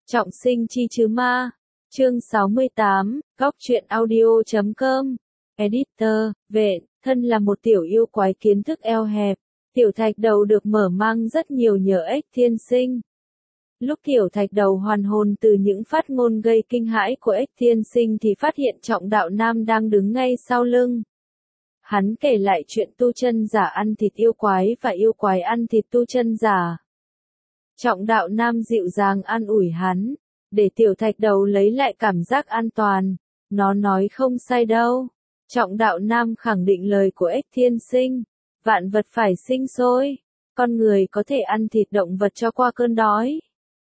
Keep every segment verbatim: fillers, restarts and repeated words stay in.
Trọng sinh chi chứ ma. Chương sáu mươi tám, góc truyện audio chấm com. Editor, Vệ, thân là một tiểu yêu quái kiến thức eo hẹp. Tiểu thạch đầu được mở mang rất nhiều nhờ ếch thiên sinh. Lúc tiểu thạch đầu hoàn hồn từ những phát ngôn gây kinh hãi của ếch thiên sinh thì phát hiện Trọng Đạo Nam đang đứng ngay sau lưng. Hắn kể lại chuyện tu chân giả ăn thịt yêu quái và yêu quái ăn thịt tu chân giả. Trọng Đạo Nam dịu dàng an ủi hắn, để tiểu thạch đầu lấy lại cảm giác an toàn. Nó nói không sai đâu. Trọng Đạo Nam khẳng định lời của ếch thiên sinh. Vạn vật phải sinh sôi. Con người có thể ăn thịt động vật cho qua cơn đói.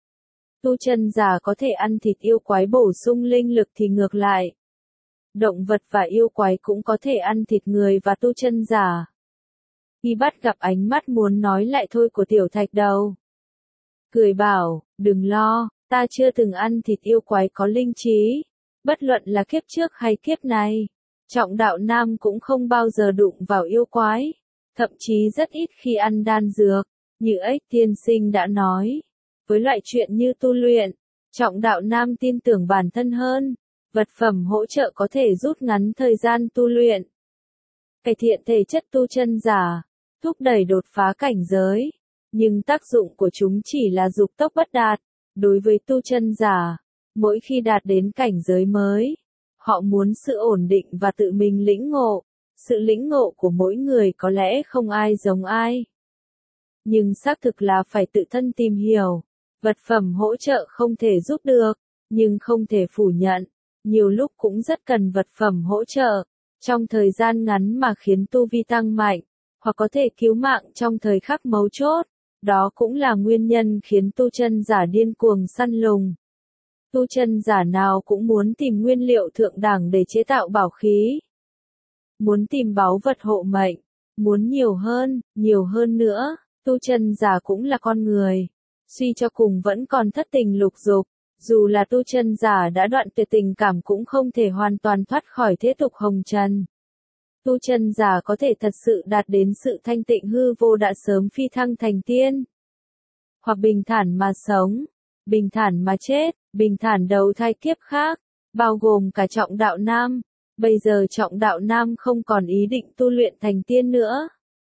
Tu chân giả có thể ăn thịt yêu quái bổ sung linh lực thì ngược lại. Động vật và yêu quái cũng có thể ăn thịt người và tu chân giả. Khi bắt gặp ánh mắt muốn nói lại thôi của tiểu thạch đầu, cười bảo, đừng lo, ta chưa từng ăn thịt yêu quái có linh trí. Bất luận là kiếp trước hay kiếp này, Trọng Đạo Nam cũng không bao giờ đụng vào yêu quái. Thậm chí rất ít khi ăn đan dược, như ếch tiên sinh đã nói. Với loại chuyện như tu luyện, Trọng Đạo Nam tin tưởng bản thân hơn. Vật phẩm hỗ trợ có thể rút ngắn thời gian tu luyện, cải thiện thể chất tu chân giả, thúc đẩy đột phá cảnh giới. Nhưng tác dụng của chúng chỉ là dục tốc bất đạt. Đối với tu chân giả, mỗi khi đạt đến cảnh giới mới, họ muốn sự ổn định và tự mình lĩnh ngộ. Sự lĩnh ngộ của mỗi người có lẽ không ai giống ai. Nhưng xác thực là phải tự thân tìm hiểu. Vật phẩm hỗ trợ không thể giúp được, nhưng không thể phủ nhận. Nhiều lúc cũng rất cần vật phẩm hỗ trợ, trong thời gian ngắn mà khiến tu vi tăng mạnh, hoặc có thể cứu mạng trong thời khắc mấu chốt. Đó cũng là nguyên nhân khiến tu chân giả điên cuồng săn lùng. Tu chân giả nào cũng muốn tìm nguyên liệu thượng đẳng để chế tạo bảo khí. Muốn tìm báu vật hộ mệnh, muốn nhiều hơn, nhiều hơn nữa. Tu chân giả cũng là con người, suy cho cùng vẫn còn thất tình lục dục. Dù là tu chân giả đã đoạn tuyệt tình cảm cũng không thể hoàn toàn thoát khỏi thế tục hồng trần. Tu chân giả có thể thật sự đạt đến sự thanh tịnh hư vô đã sớm phi thăng thành tiên. Hoặc bình thản mà sống, bình thản mà chết, bình thản đầu thai kiếp khác, bao gồm cả Trọng Đạo Nam. Bây giờ Trọng Đạo Nam không còn ý định tu luyện thành tiên nữa.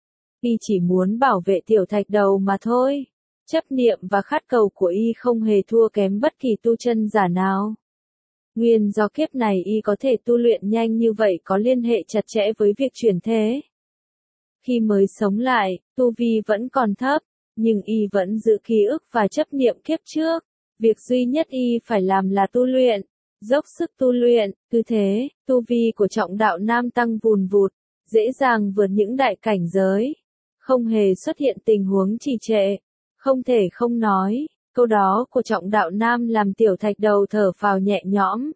Y chỉ muốn bảo vệ tiểu thạch đầu mà thôi. Chấp niệm và khát cầu của y không hề thua kém bất kỳ tu chân giả nào. Nguyên do kiếp này y có thể tu luyện nhanh như vậy có liên hệ chặt chẽ với việc chuyển thế. Khi mới sống lại, tu vi vẫn còn thấp, nhưng y vẫn giữ ký ức và chấp niệm kiếp trước. Việc duy nhất y phải làm là tu luyện, dốc sức tu luyện. Cứ thế, tu vi của Trọng Đạo Nam tăng vùn vụt, dễ dàng vượt những đại cảnh giới. Không hề xuất hiện tình huống trì trệ. Không thể không nói, câu đó của Trọng Đạo Nam làm tiểu thạch đầu thở phào nhẹ nhõm.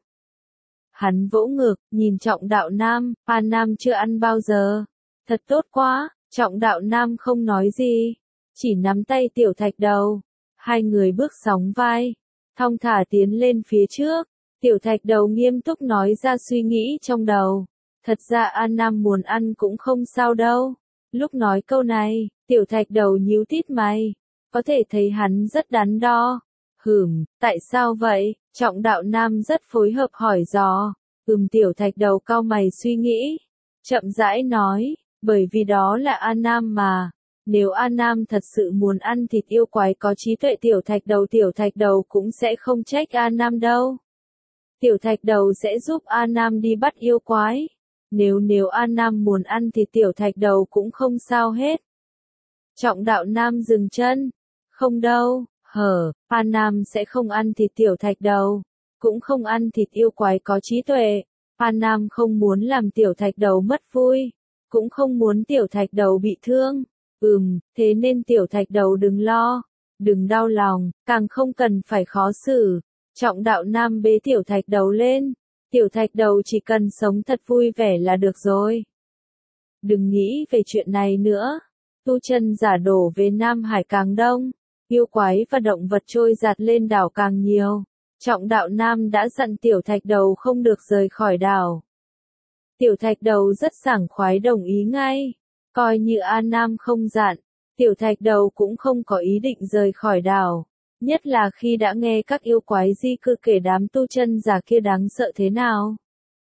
Hắn vỗ ngực, nhìn Trọng Đạo Nam, A Nam chưa ăn bao giờ. Thật tốt quá. Trọng Đạo Nam không nói gì, chỉ nắm tay tiểu thạch đầu. Hai người bước sóng vai, thong thả tiến lên phía trước. Tiểu thạch đầu nghiêm túc nói ra suy nghĩ trong đầu. Thật ra A Nam muốn ăn cũng không sao đâu. Lúc nói câu này, tiểu thạch đầu nhíu tít mày. Có thể thấy hắn rất đắn đo. Hửm, tại sao vậy? Trọng Đạo Nam rất phối hợp hỏi dò. Ừm, tiểu thạch đầu cau mày suy nghĩ. Chậm rãi nói, bởi vì đó là A Nam mà. Nếu A Nam thật sự muốn ăn thịt yêu quái có trí tuệ tiểu thạch đầu tiểu thạch đầu cũng sẽ không trách A Nam đâu. Tiểu thạch đầu sẽ giúp A Nam đi bắt yêu quái. Nếu nếu A Nam muốn ăn thịt tiểu thạch đầu cũng không sao hết. Trọng Đạo Nam dừng chân. Không đâu, hở, A Nam sẽ không ăn thịt tiểu thạch đầu, cũng không ăn thịt yêu quái có trí tuệ. A Nam không muốn làm tiểu thạch đầu mất vui, cũng không muốn tiểu thạch đầu bị thương. Ừm, thế nên tiểu thạch đầu đừng lo, đừng đau lòng, càng không cần phải khó xử. Trọng Đạo Nam bế tiểu thạch đầu lên, tiểu thạch đầu chỉ cần sống thật vui vẻ là được rồi. Đừng nghĩ về chuyện này nữa. Tu chân giả đổ về Nam Hải càng đông, yêu quái và động vật trôi giạt lên đảo càng nhiều. Trọng Đạo Nam đã dặn tiểu thạch đầu không được rời khỏi đảo. Tiểu thạch đầu rất sảng khoái đồng ý ngay. Coi như A Nam không dặn, tiểu thạch đầu cũng không có ý định rời khỏi đảo. Nhất là khi đã nghe các yêu quái di cư kể đám tu chân giả kia đáng sợ thế nào.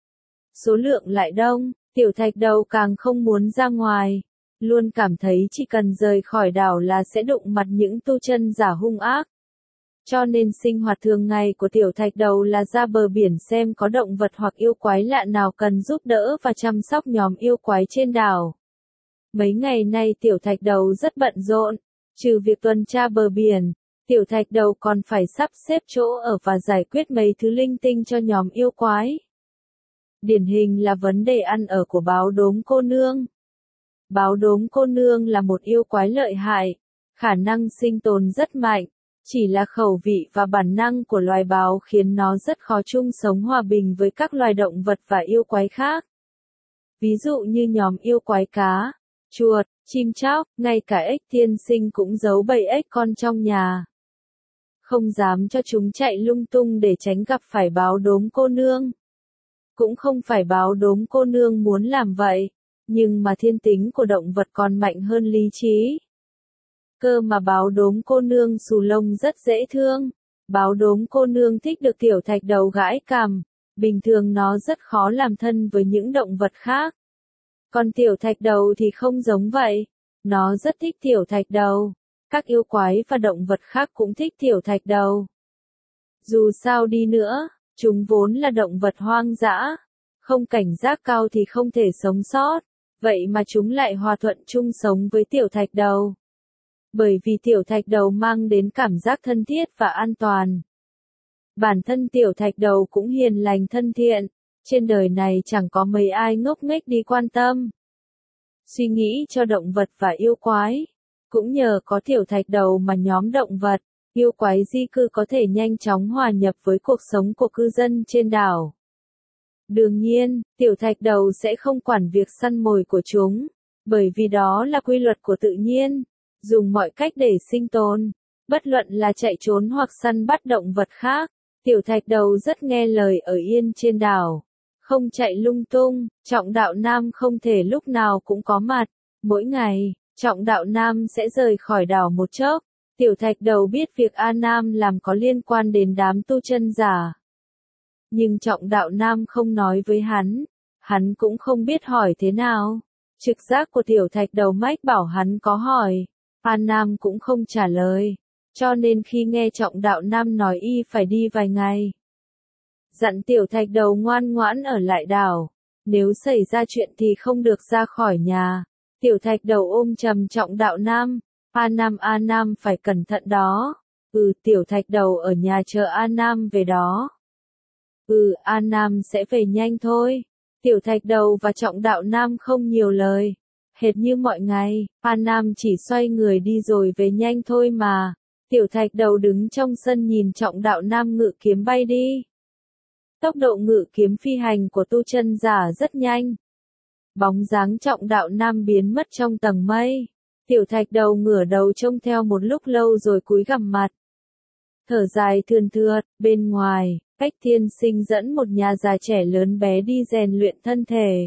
Số lượng lại đông, tiểu thạch đầu càng không muốn ra ngoài, luôn cảm thấy chỉ cần rời khỏi đảo là sẽ đụng mặt những tu chân giả hung ác. Cho nên sinh hoạt thường ngày của tiểu thạch đầu là ra bờ biển xem có động vật hoặc yêu quái lạ nào cần giúp đỡ và chăm sóc nhóm yêu quái trên đảo. Mấy ngày nay tiểu thạch đầu rất bận rộn, trừ việc tuần tra bờ biển, tiểu thạch đầu còn phải sắp xếp chỗ ở và giải quyết mấy thứ linh tinh cho nhóm yêu quái. Điển hình là vấn đề ăn ở của báo đốm cô nương. Báo đốm cô nương là một yêu quái lợi hại, khả năng sinh tồn rất mạnh, chỉ là khẩu vị và bản năng của loài báo khiến nó rất khó chung sống hòa bình với các loài động vật và yêu quái khác. Ví dụ như nhóm yêu quái cá, chuột, chim chóc, ngay cả ếch tiên sinh cũng giấu bầy ếch con trong nhà. Không dám cho chúng chạy lung tung để tránh gặp phải báo đốm cô nương. Cũng không phải báo đốm cô nương muốn làm vậy, nhưng mà thiên tính của động vật còn mạnh hơn lý trí. Cơ mà báo đốm cô nương xù lông rất dễ thương. Báo đốm cô nương thích được tiểu thạch đầu gãi cằm, bình thường nó rất khó làm thân với những động vật khác. Còn tiểu thạch đầu thì không giống vậy, nó rất thích tiểu thạch đầu. Các yêu quái và động vật khác cũng thích tiểu thạch đầu. Dù sao đi nữa, chúng vốn là động vật hoang dã, không cảnh giác cao thì không thể sống sót, vậy mà chúng lại hòa thuận chung sống với tiểu thạch đầu. Bởi vì tiểu thạch đầu mang đến cảm giác thân thiết và an toàn. Bản thân tiểu thạch đầu cũng hiền lành thân thiện, trên đời này chẳng có mấy ai ngốc nghếch đi quan tâm. Suy nghĩ cho động vật và yêu quái. Cũng nhờ có tiểu thạch đầu mà nhóm động vật, yêu quái di cư có thể nhanh chóng hòa nhập với cuộc sống của cư dân trên đảo. Đương nhiên, tiểu thạch đầu sẽ không quản việc săn mồi của chúng, bởi vì đó là quy luật của tự nhiên, dùng mọi cách để sinh tồn, bất luận là chạy trốn hoặc săn bắt động vật khác. Tiểu thạch đầu rất nghe lời ở yên trên đảo, không chạy lung tung. Trọng đạo nam không thể lúc nào cũng có mặt, mỗi ngày. Trọng đạo nam sẽ rời khỏi đảo một chốc. Tiểu thạch đầu biết việc A Nam làm có liên quan đến đám tu chân giả. Nhưng trọng đạo nam không nói với hắn. Hắn cũng không biết hỏi thế nào. Trực giác của tiểu thạch đầu mách bảo hắn có hỏi. A Nam cũng không trả lời. Cho nên khi nghe trọng đạo nam nói y phải đi vài ngày, dặn tiểu thạch đầu ngoan ngoãn ở lại đảo. Nếu xảy ra chuyện thì không được ra khỏi nhà. Tiểu thạch đầu ôm trầm trọng đạo nam, A Nam A Nam phải cẩn thận đó. Ừ, tiểu thạch đầu ở nhà chờ A Nam về đó. Ừ, A Nam sẽ về nhanh thôi. Tiểu thạch đầu và trọng đạo nam không nhiều lời. Hệt như mọi ngày, A Nam chỉ xoay người đi rồi về nhanh thôi mà. Tiểu thạch đầu đứng trong sân nhìn trọng đạo nam ngự kiếm bay đi. Tốc độ ngự kiếm phi hành của tu chân giả rất nhanh. Bóng dáng trọng đạo nam biến mất trong tầng mây. Tiểu thạch đầu ngửa đầu trông theo một lúc lâu rồi cúi gằm mặt. Thở dài thườn thượt, bên ngoài, Ếch Tiên Sinh dẫn một nhà già trẻ lớn bé đi rèn luyện thân thể.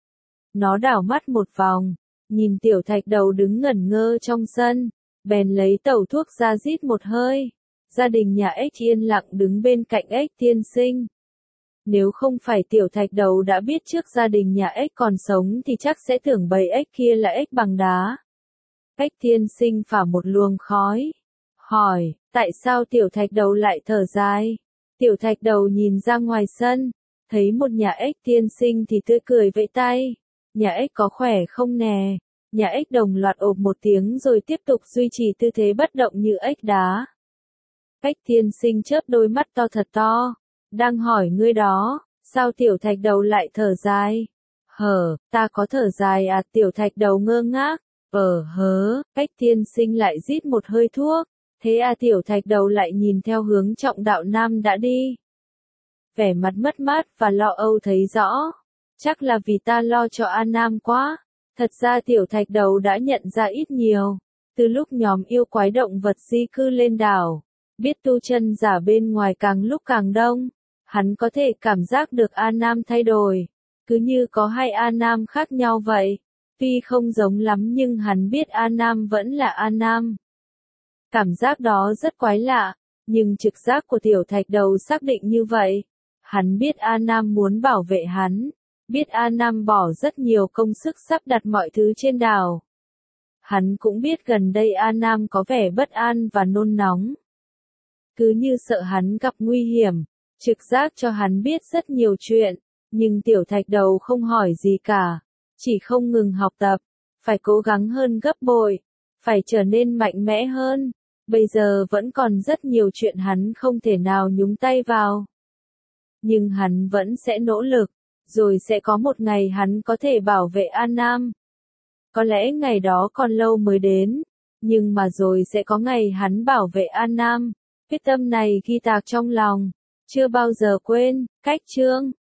Nó đảo mắt một vòng, nhìn tiểu thạch đầu đứng ngẩn ngơ trong sân, bèn lấy tẩu thuốc ra rít một hơi. Gia đình nhà ếch yên lặng đứng bên cạnh Ếch Tiên Sinh. Nếu không phải tiểu thạch đầu đã biết trước gia đình nhà ếch còn sống thì chắc sẽ tưởng bầy ếch kia là ếch bằng đá. Ếch Tiên Sinh phả một luồng khói, hỏi, tại sao tiểu thạch đầu lại thở dài? Tiểu thạch đầu nhìn ra ngoài sân, thấy một nhà ếch tiên sinh thì tươi cười vẫy tay. Nhà ếch có khỏe không nè? Nhà ếch đồng loạt ộp một tiếng rồi tiếp tục duy trì tư thế bất động như ếch đá. Ếch tiên sinh chớp đôi mắt to thật to. Đang hỏi ngươi đó, sao tiểu thạch đầu lại thở dài? Hở, ta có thở dài à? Tiểu thạch đầu ngơ ngác. Ờ hớ, ếch tiên sinh lại rít một hơi thuốc. Thế à? Tiểu thạch đầu lại nhìn theo hướng trọng đạo nam đã đi. Vẻ mặt mất mát và lo âu thấy rõ. Chắc là vì ta lo cho A Nam quá. Thật ra tiểu thạch đầu đã nhận ra ít nhiều. Từ lúc nhóm yêu quái động vật di cư lên đảo, biết tu chân giả bên ngoài càng lúc càng đông, hắn có thể cảm giác được A Nam thay đổi. Cứ như có hai A Nam khác nhau vậy. Tuy không giống lắm nhưng hắn biết A Nam vẫn là A Nam. Cảm giác đó rất quái lạ, Nhưng trực giác của tiểu thạch đầu xác định như vậy. Hắn biết A Nam muốn bảo vệ hắn, biết A Nam bỏ rất nhiều công sức sắp đặt mọi thứ trên đảo. Hắn cũng biết gần đây A Nam có vẻ bất an và nôn nóng. Cứ như sợ hắn gặp nguy hiểm, trực giác cho hắn biết rất nhiều chuyện, nhưng tiểu thạch đầu không hỏi gì cả, chỉ không ngừng học tập, phải cố gắng hơn gấp bội, phải trở nên mạnh mẽ hơn. Bây giờ vẫn còn rất nhiều chuyện hắn không thể nào nhúng tay vào. Nhưng hắn vẫn sẽ nỗ lực, rồi sẽ có một ngày hắn có thể bảo vệ An Nam. Có lẽ ngày đó còn lâu mới đến, nhưng mà rồi sẽ có ngày hắn bảo vệ An Nam. Quyết tâm này ghi tạc trong lòng, chưa bao giờ quên. Cách chương